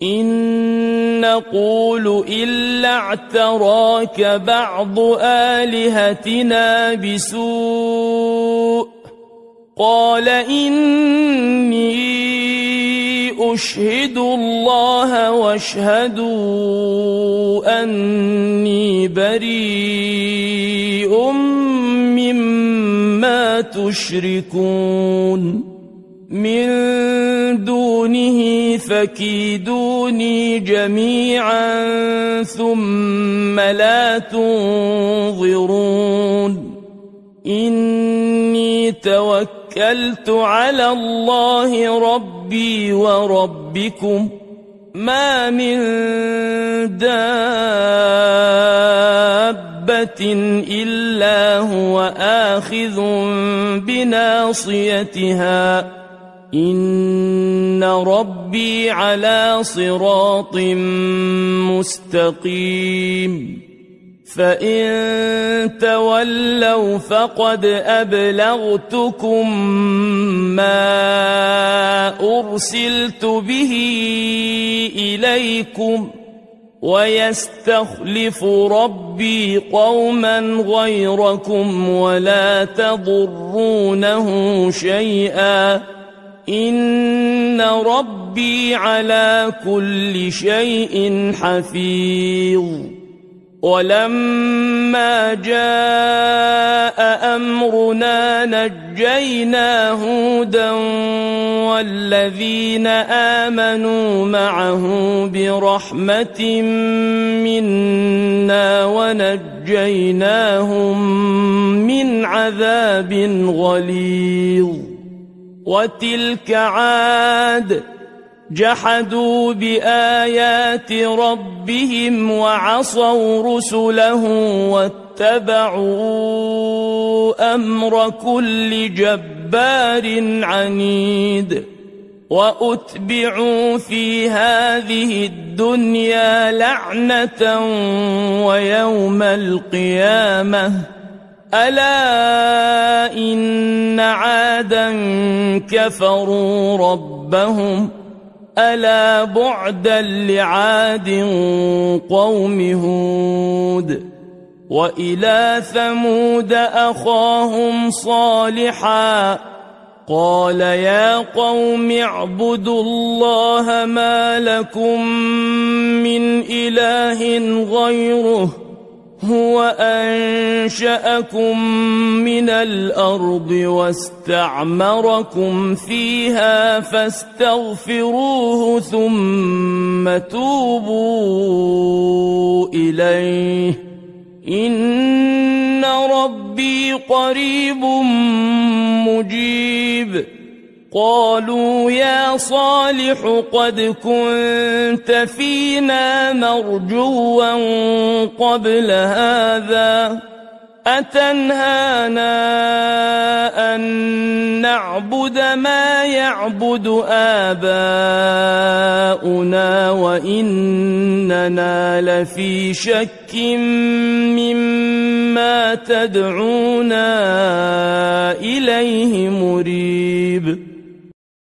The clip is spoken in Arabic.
إن نقول إلا اعتراك بعض آلهتنا بسوء قال إني أشهد الله واشهدوا أني بريء مما تشركون من دونه فكيدوني جميعا ثم لا تنظرون إني توكلت على الله ربي وربكم ما من دابة إلا هو آخذ بناصيتها إن ربي على صراط مستقيم فإن تولوا فقد أبلغتكم ما أرسلت به إليكم ويستخلف ربي قوما غيركم ولا تضرونه شيئا إن ربي على كل شيء حفيظ ولما جاء أمرنا نجينا هودا والذين آمنوا معه برحمة منا ونجيناهم من عذاب غليظ وتلك عاد جحدوا بآيات ربهم وعصوا رسله واتبعوا أمر كل جبار عنيد وأتبعوا في هذه الدنيا لعنة ويوم القيامة ألا إن عادا كفروا ربهم ألا بعدا لعاد قوم هود وإلى ثمود أخاهم صالحا قال يا قوم اعبدوا الله ما لكم من إله غيره هو أنشأكم من الأرض واستعمركم فيها فاستغفروه ثم توبوا إليه إن ربي قريب مجيب قالوا يا صالح قد كنت فينا مرجوا قبل هذا أتنهانا أن نعبد ما يعبد آباؤنا وإننا لفي شك مما تدعونا إليه مريب